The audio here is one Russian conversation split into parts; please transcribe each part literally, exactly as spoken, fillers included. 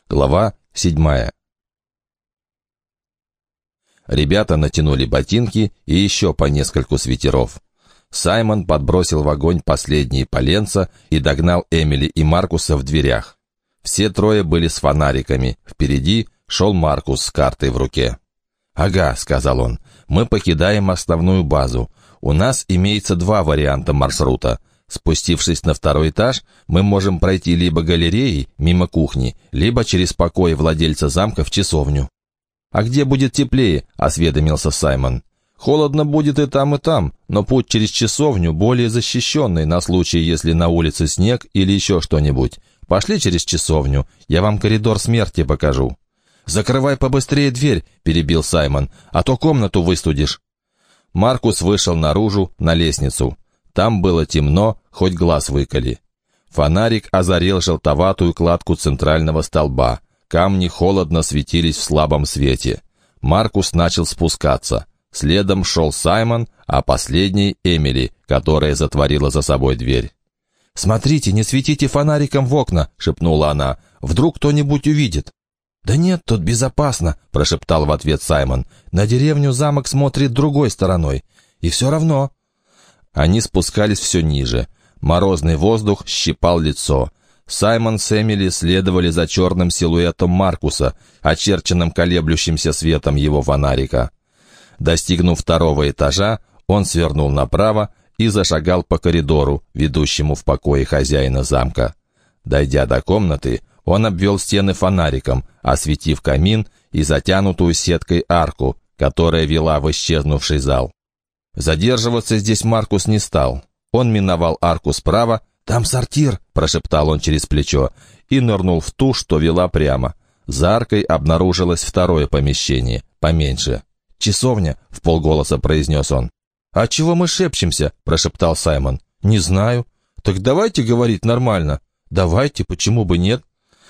Глава седьмая. Ребята натянули ботинки и еще по нескольку свитеров. Саймон подбросил в огонь последние поленца и догнал Эмили и Маркуса в дверях. Все трое были с фонариками. Впереди шел Маркус с картой в руке. «Ага», — сказал он, — «мы покидаем основную базу. У нас имеется два варианта маршрута. Спустившись на второй этаж, мы можем пройти либо галереей, мимо кухни, либо через покои владельца замка в часовню». «А где будет теплее?» — осведомился Саймон. «Холодно будет и там, и там, но путь через часовню более защищенный на случай, если на улице снег или еще что-нибудь. Пошли через часовню, я вам коридор смерти покажу». «Закрывай побыстрее дверь», — перебил Саймон, — «а то комнату выстудишь». Маркус вышел наружу, на лестницу. Там было темно, хоть глаз выколи. Фонарик озарил желтоватую кладку центрального столба. Камни холодно светились в слабом свете. Маркус начал спускаться. Следом шел Саймон, а последней — Эмили, которая затворила за собой дверь. «Смотрите, не светите фонариком в окна», — шепнула она. «Вдруг кто-нибудь увидит». «Да нет, тут безопасно», — прошептал в ответ Саймон. «На деревню замок смотрит другой стороной. И все равно». Они спускались все ниже. Морозный воздух щипал лицо. Саймон с Эмили следовали за черным силуэтом Маркуса, очерченным колеблющимся светом его фонарика. Достигнув второго этажа, он свернул направо и зашагал по коридору, ведущему в покои хозяина замка. Дойдя до комнаты, он обвел стены фонариком, осветив камин и затянутую сеткой арку, которая вела в исчезнувший зал. Задерживаться здесь Маркус не стал. Он миновал арку справа. «Там сортир», — прошептал он через плечо, и нырнул в ту, что вела прямо. За аркой обнаружилось второе помещение, поменьше. «Часовня», — вполголоса произнес он. «А чего мы шепчемся?» — прошептал Саймон. «Не знаю». «Так давайте говорить нормально». «Давайте, почему бы нет?»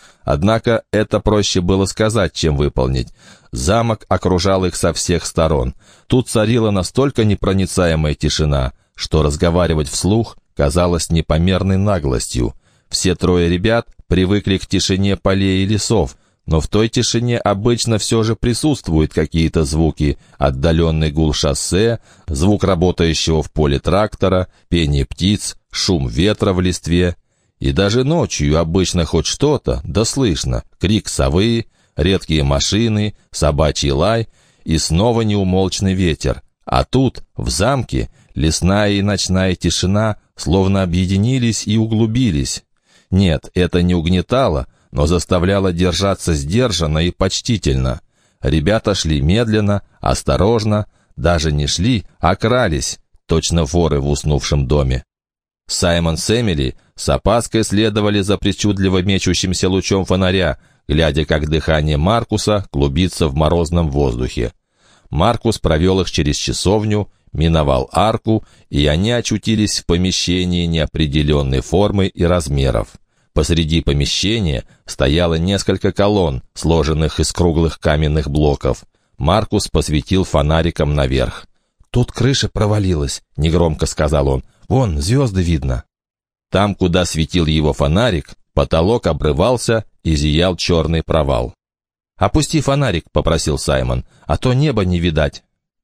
Однако это проще было сказать, чем выполнить. Замок окружал их со всех сторон. Тут царила настолько непроницаемая тишина, что разговаривать вслух казалось непомерной наглостью. Все трое ребят привыкли к тишине полей и лесов, но в той тишине обычно все же присутствуют какие-то звуки: отдаленный гул шоссе, звук работающего в поле трактора, пение птиц, шум ветра в листве. И даже ночью обычно хоть что-то, да слышно: крик совы, редкие машины, собачий лай и снова неумолчный ветер. А тут, в замке, лесная и ночная тишина словно объединились и углубились. Нет, это не угнетало, но заставляло держаться сдержанно и почтительно. Ребята шли медленно, осторожно, даже не шли, а крались, точно воры в уснувшем доме. Саймон с Эмили с опаской следовали за причудливо мечущимся лучом фонаря, глядя, как дыхание Маркуса клубится в морозном воздухе. Маркус провел их через часовню, миновал арку, и они очутились в помещении неопределенной формы и размеров. Посреди помещения стояло несколько колонн, сложенных из круглых каменных блоков. Маркус посветил фонариком наверх. «Тут крыша провалилась», — негромко сказал он. «Вон, звезды видно». Там, куда светил его фонарик, потолок обрывался и зиял черный провал. «Опусти фонарик», — попросил Саймон, — «а то неба не видать».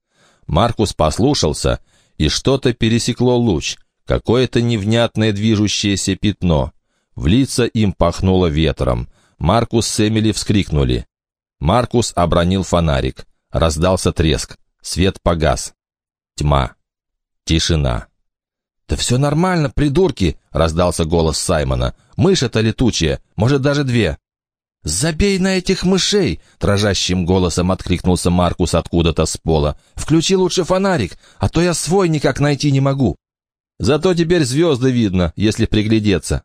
Маркус послушался, и что-то пересекло луч, какое-то невнятное движущееся пятно. В лица им пахнуло ветром. Маркус с Эмили вскрикнули. Маркус обронил фонарик. Раздался треск. Свет погас. Тьма. Тишина. «Да все нормально, придурки!» — раздался голос Саймона. «Мышь-то летучая, может, даже две». «Забей на этих мышей!» — дрожащим голосом откликнулся Маркус откуда-то с пола. «Включи лучше фонарик, а то я свой никак найти не могу». «Зато теперь звезды видно, если приглядеться».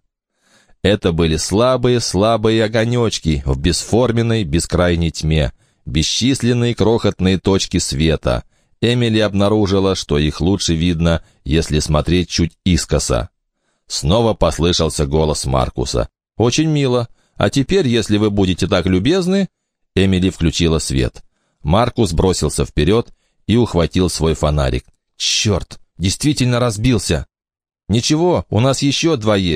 Это были слабые-слабые огонечки в бесформенной бескрайней тьме, бесчисленные крохотные точки света. Эмили обнаружила, что их лучше видно, если смотреть чуть искоса. Снова послышался голос Маркуса. «Очень мило. А теперь, если вы будете так любезны...» Эмили включила свет. Маркус бросился вперед и ухватил свой фонарик. «Черт! Действительно разбился!» «Ничего, у нас еще два есть.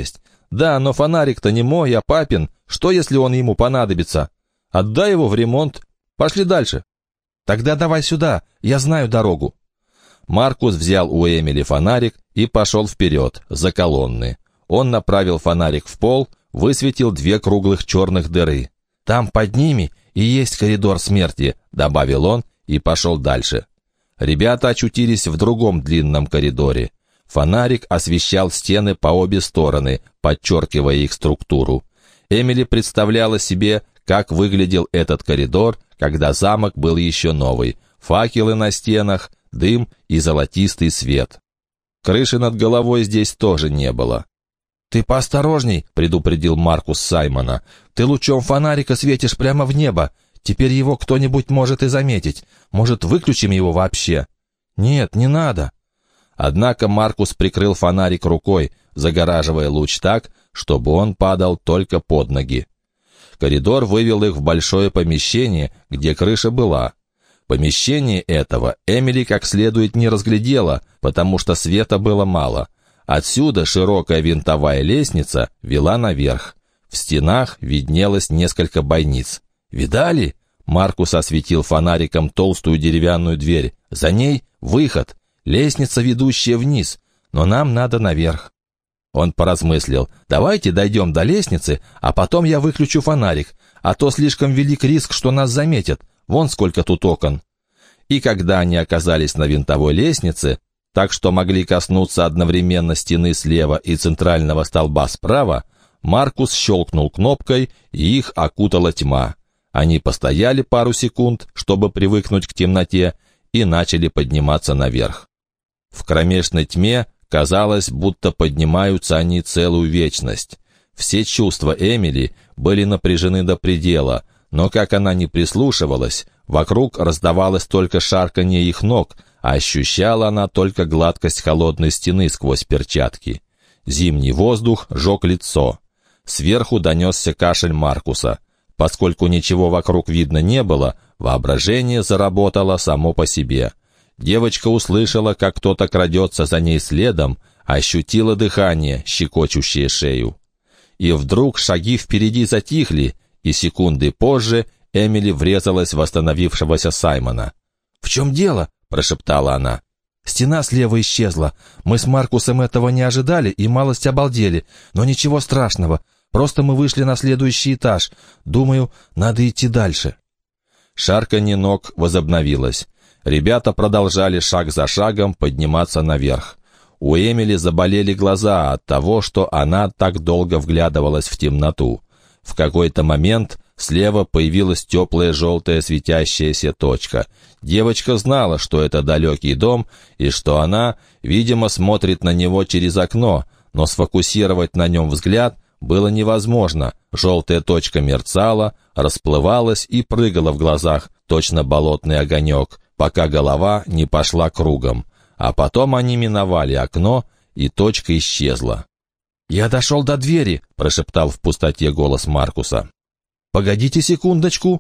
«Да, но фонарик-то не мой, а папин. Что, если он ему понадобится? Отдай его в ремонт. Пошли дальше». «Тогда давай сюда, я знаю дорогу». Маркус взял у Эмили фонарик и пошел вперед, за колонны. Он направил фонарик в пол, высветил две круглых черных дыры. «Там под ними и есть коридор смерти», — добавил он и пошел дальше. Ребята очутились в другом длинном коридоре. Фонарик освещал стены по обе стороны, подчеркивая их структуру. Эмили представляла себе, как выглядел этот коридор, когда замок был еще новый. Факелы на стенах, дым и золотистый свет. Крыши над головой здесь тоже не было. «Ты поосторожней», — предупредил Маркус Саймона. «Ты лучом фонарика светишь прямо в небо. Теперь его кто-нибудь может и заметить. Может, выключим его вообще?» «Нет, не надо». Однако Маркус прикрыл фонарик рукой, загораживая луч так, чтобы он падал только под ноги. Коридор вывел их в большое помещение, где крыша была. Помещение этого Эмили как следует не разглядела, потому что света было мало. Отсюда широкая винтовая лестница вела наверх. В стенах виднелось несколько бойниц. «Видали?» Маркус осветил фонариком толстую деревянную дверь. «За ней выход, лестница, ведущая вниз, но нам надо наверх». Он поразмыслил. «Давайте дойдем до лестницы, а потом я выключу фонарик, а то слишком велик риск, что нас заметят. Вон сколько тут окон». И когда они оказались на винтовой лестнице, так что могли коснуться одновременно стены слева и центрального столба справа, Маркус щелкнул кнопкой, и их окутала тьма. Они постояли пару секунд, чтобы привыкнуть к темноте, и начали подниматься наверх. В кромешной тьме казалось, будто поднимаются они целую вечность. Все чувства Эмили были напряжены до предела, но как она ни прислушивалась, вокруг раздавалось только шарканье их ног, а ощущала она только гладкость холодной стены сквозь перчатки. Зимний воздух жег лицо. Сверху донесся кашель Маркуса. Поскольку ничего вокруг видно не было, воображение заработало само по себе. Девочка услышала, как кто-то крадется за ней следом, ощутила дыхание, щекочущее шею. И вдруг шаги впереди затихли, и секунды позже Эмили врезалась в остановившегося Саймона. «В чем дело?» — прошептала она. «Стена слева исчезла. Мы с Маркусом этого не ожидали и малость обалдели. Но ничего страшного. Просто мы вышли на следующий этаж. Думаю, надо идти дальше». Шарканье ног возобновилось. Ребята продолжали шаг за шагом подниматься наверх. У Эмили заболели глаза от того, что она так долго вглядывалась в темноту. В какой-то момент слева появилась теплая желтая светящаяся точка. Девочка знала, что это далекий дом, и что она, видимо, смотрит на него через окно, но сфокусировать на нем взгляд было невозможно. Желтая точка мерцала, расплывалась и прыгала в глазах, точно болотный огонек, пока голова не пошла кругом. А потом они миновали окно, и точка исчезла. «Я дошел до двери», — прошептал в пустоте голос Маркуса. «Погодите секундочку».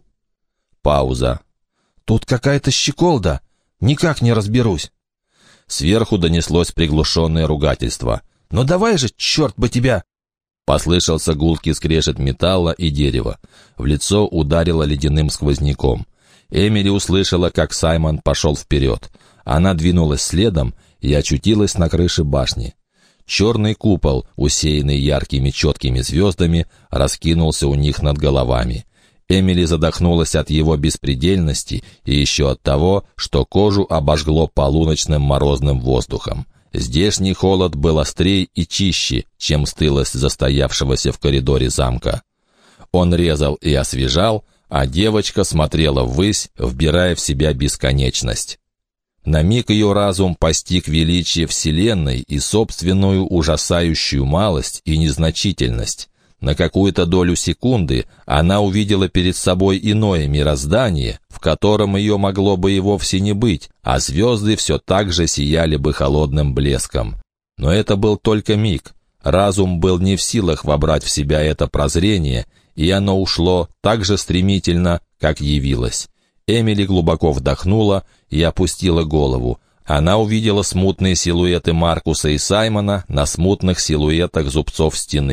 Пауза. «Тут какая-то щеколда. Никак не разберусь». Сверху донеслось приглушенное ругательство. «Ну давай же, черт бы тебя!» Послышался гулкий скрежет металла и дерева. В лицо ударило ледяным сквозняком. Эмили услышала, как Саймон пошел вперед. Она двинулась следом и очутилась на крыше башни. Черный купол, усеянный яркими четкими звездами, раскинулся у них над головами. Эмили задохнулась от его беспредельности и еще от того, что кожу обожгло полуночным морозным воздухом. Здешний холод был острей и чище, чем стылость застоявшегося в коридоре замка. Он резал и освежал, а девочка смотрела ввысь, вбирая в себя бесконечность. На миг ее разум постиг величие Вселенной и собственную ужасающую малость и незначительность. На какую-то долю секунды она увидела перед собой иное мироздание, в котором ее могло бы и вовсе не быть, а звезды все так же сияли бы холодным блеском. Но это был только миг. Разум был не в силах вобрать в себя это прозрение, и оно ушло так же стремительно, как явилось. Эмили глубоко вдохнула и опустила голову. Она увидела смутные силуэты Маркуса и Саймона на смутных силуэтах зубцов стены.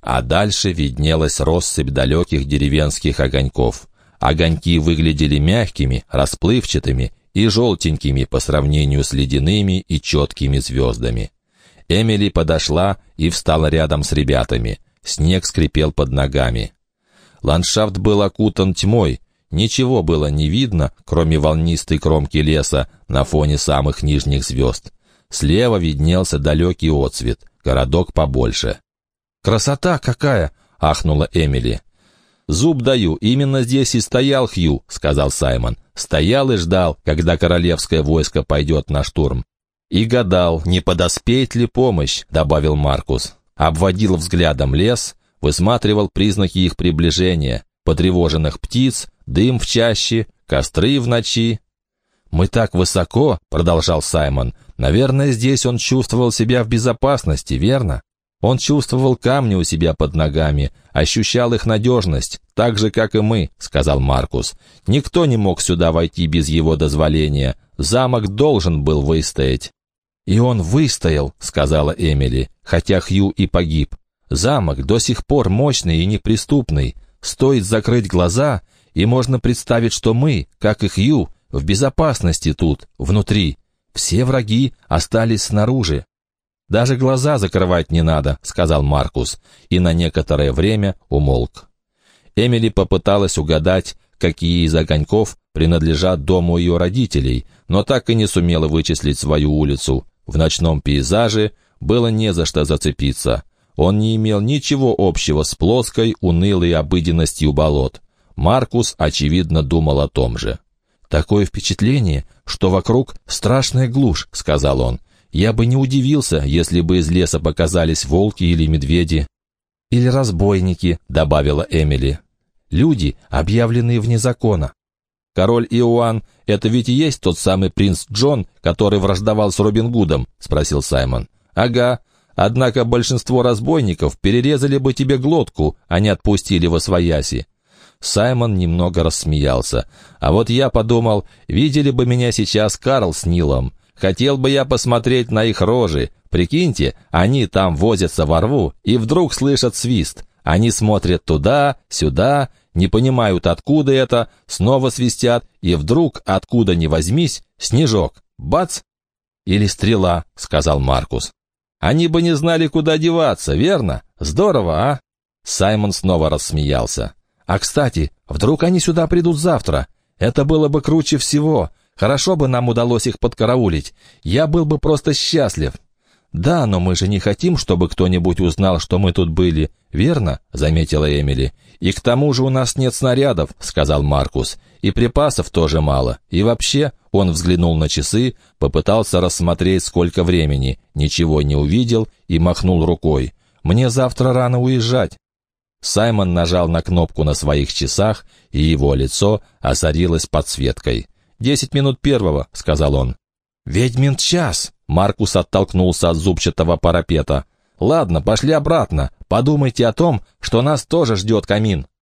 а дальше виднелась россыпь далеких деревенских огоньков. Огоньки выглядели мягкими, расплывчатыми и желтенькими по сравнению с ледяными и четкими звездами. Эмили подошла и встала рядом с ребятами. Снег скрипел под ногами. Ландшафт был окутан тьмой. Ничего было не видно, кроме волнистой кромки леса на фоне самых нижних звезд. Слева виднелся далекий отсвет, городок побольше. «Красота какая!» — ахнула Эмили. «Зуб даю, именно здесь и стоял Хью», — сказал Саймон. «Стоял и ждал, когда королевское войско пойдет на штурм». «И гадал, не подоспеет ли помощь», — добавил Маркус. Обводил взглядом лес, высматривал признаки их приближения, потревоженных птиц, дым в чаще, костры в ночи. «Мы так высоко», — продолжал Саймон. «Наверное, здесь он чувствовал себя в безопасности, верно? Он чувствовал камни у себя под ногами, ощущал их надежность, так же, как и мы», — сказал Маркус. «Никто не мог сюда войти без его дозволения. Замок должен был выстоять». «И он выстоял», — сказала Эмили, хотя Хью и погиб. «Замок до сих пор мощный и неприступный. Стоит закрыть глаза, и можно представить, что мы, как и Хью, в безопасности тут, внутри. Все враги остались снаружи». «Даже глаза закрывать не надо», — сказал Маркус, и на некоторое время умолк. Эмили попыталась угадать, какие из огоньков принадлежат дому ее родителей, но так и не сумела вычислить свою улицу. В ночном пейзаже было не за что зацепиться. Он не имел ничего общего с плоской, унылой обыденностью болот. Маркус, очевидно, думал о том же. «Такое впечатление, что вокруг страшная глушь», — сказал он. «Я бы не удивился, если бы из леса показались волки или медведи». «Или разбойники», — добавила Эмили. «Люди, объявленные вне закона». «Король Иоанн — это ведь и есть тот самый принц Джон, который враждовал с Робин Гудом?» — спросил Саймон. «Ага. Однако большинство разбойников перерезали бы тебе глотку, а не отпустили восвояси». Саймон немного рассмеялся. «А вот я подумал, видели бы меня сейчас Карл с Нилом. Хотел бы я посмотреть на их рожи. Прикиньте, они там возятся во рву и вдруг слышат свист. Они смотрят туда, сюда, не понимают, откуда это, снова свистят, и вдруг, откуда ни возьмись, снежок. Бац!» «Или стрела», — сказал Маркус. «Они бы не знали, куда деваться, верно? Здорово, а?» Саймон снова рассмеялся. «А, кстати, вдруг они сюда придут завтра? Это было бы круче всего. Хорошо бы нам удалось их подкараулить. Я был бы просто счастлив». «Да, но мы же не хотим, чтобы кто-нибудь узнал, что мы тут были, верно?» — заметила Эмили. «И к тому же у нас нет снарядов», — сказал Маркус. «И припасов тоже мало. И вообще...» — он взглянул на часы, попытался рассмотреть, сколько времени, ничего не увидел и махнул рукой. «Мне завтра рано уезжать». Саймон нажал на кнопку на своих часах, и его лицо озарилось подсветкой. «Десять минут первого», — сказал он. «Ведьмин час!» — Маркус оттолкнулся от зубчатого парапета. «Ладно, пошли обратно. Подумайте о том, что нас тоже ждет камин».